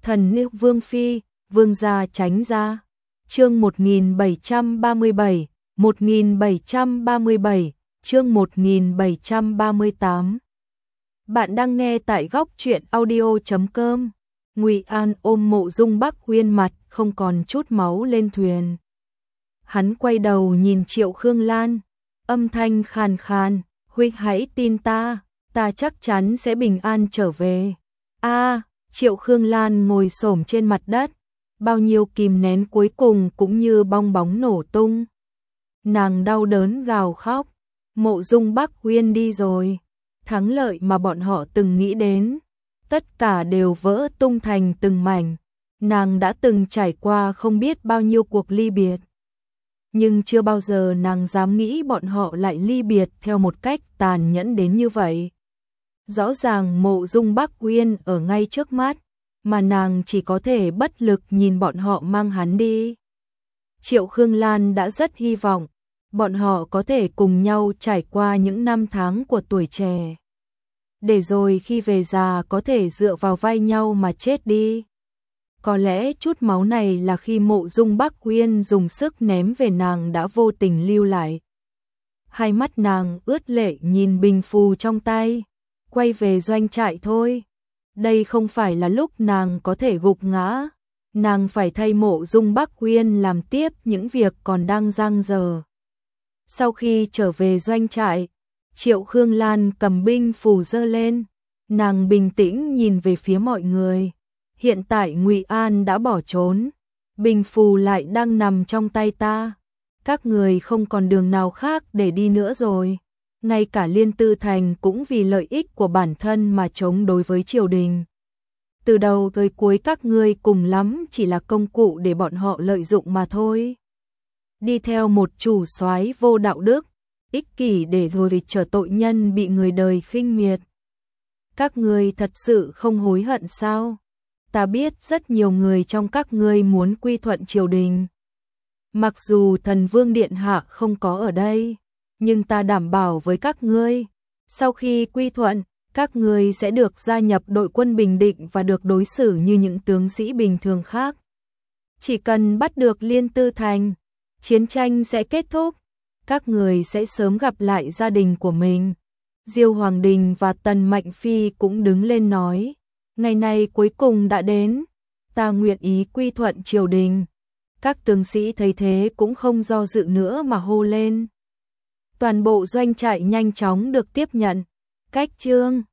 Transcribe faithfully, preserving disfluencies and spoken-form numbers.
Thần nữ Vương Phi, Vương gia tránh ra. Chương một nghìn bảy trăm ba mươi bảy, một nghìn bảy trăm ba mươi bảy, chương một nghìn bảy trăm ba mươi tám. Bạn đang nghe tại góc truyện audio chấm com. Ngụy An ôm Mộ Dung Bắc Uyên, mặt không còn chút máu lên thuyền. Hắn quay đầu nhìn Triệu Khương Lan, âm thanh khàn khàn, "Huynh hãy tin ta, ta chắc chắn sẽ bình an trở về." A, Triệu Khương Lan ngồi xổm trên mặt đất, bao nhiêu kìm nén cuối cùng cũng như bong bóng nổ tung. Nàng đau đớn gào khóc, Mộ Dung Bắc Uyên đi rồi, thắng lợi mà bọn họ từng nghĩ đến, tất cả đều vỡ tung thành từng mảnh. Nàng đã từng trải qua không biết bao nhiêu cuộc ly biệt, nhưng chưa bao giờ nàng dám nghĩ bọn họ lại ly biệt theo một cách tàn nhẫn đến như vậy. Rõ ràng Mộ Dung Bắc Uyên ở ngay trước mắt, mà nàng chỉ có thể bất lực nhìn bọn họ mang hắn đi. Triệu Khương Lan đã rất hy vọng bọn họ có thể cùng nhau trải qua những năm tháng của tuổi trẻ, để rồi khi về già có thể dựa vào vai nhau mà chết đi. Có lẽ chút máu này là khi Mộ Dung Bắc Uyên dùng sức ném về nàng đã vô tình lưu lại. Hai mắt nàng ướt lệ nhìn bình phù trong tay, quay về doanh trại thôi. Đây không phải là lúc nàng có thể gục ngã, nàng phải thay Mộ Dung Bắc Uyên làm tiếp những việc còn đang dang dở. Sau khi trở về doanh trại, Triệu Khương Lan cầm binh phù giơ lên, nàng bình tĩnh nhìn về phía mọi người. Hiện tại Ngụy An đã bỏ trốn, binh phù lại đang nằm trong tay ta. Các người không còn đường nào khác để đi nữa rồi. Ngay cả Liên Tư Thành cũng vì lợi ích của bản thân mà chống đối với triều đình. Từ đầu tới cuối các ngươi cùng lắm chỉ là công cụ để bọn họ lợi dụng mà thôi. Đi theo một chủ soái vô đạo đức, ích kỷ để rồi trở tội nhân bị người đời khinh miệt. Các ngươi thật sự không hối hận sao? Ta biết rất nhiều người trong các ngươi muốn quy thuận triều đình. Mặc dù Thần Vương Điện Hạ không có ở đây, nhưng ta đảm bảo với các ngươi, sau khi quy thuận, các ngươi sẽ được gia nhập đội quân Bình Định và được đối xử như những tướng sĩ bình thường khác. Chỉ cần bắt được Liên Tư Thành, chiến tranh sẽ kết thúc, các người sẽ sớm gặp lại gia đình của mình. Diêu Hoàng Đình và Tần Mạnh Phi cũng đứng lên nói, ngày này cuối cùng đã đến, ta nguyện ý quy thuận triều đình. Các tướng sĩ thấy thế cũng không do dự nữa mà hô lên. Toàn bộ doanh trại nhanh chóng được tiếp nhận. Cách chương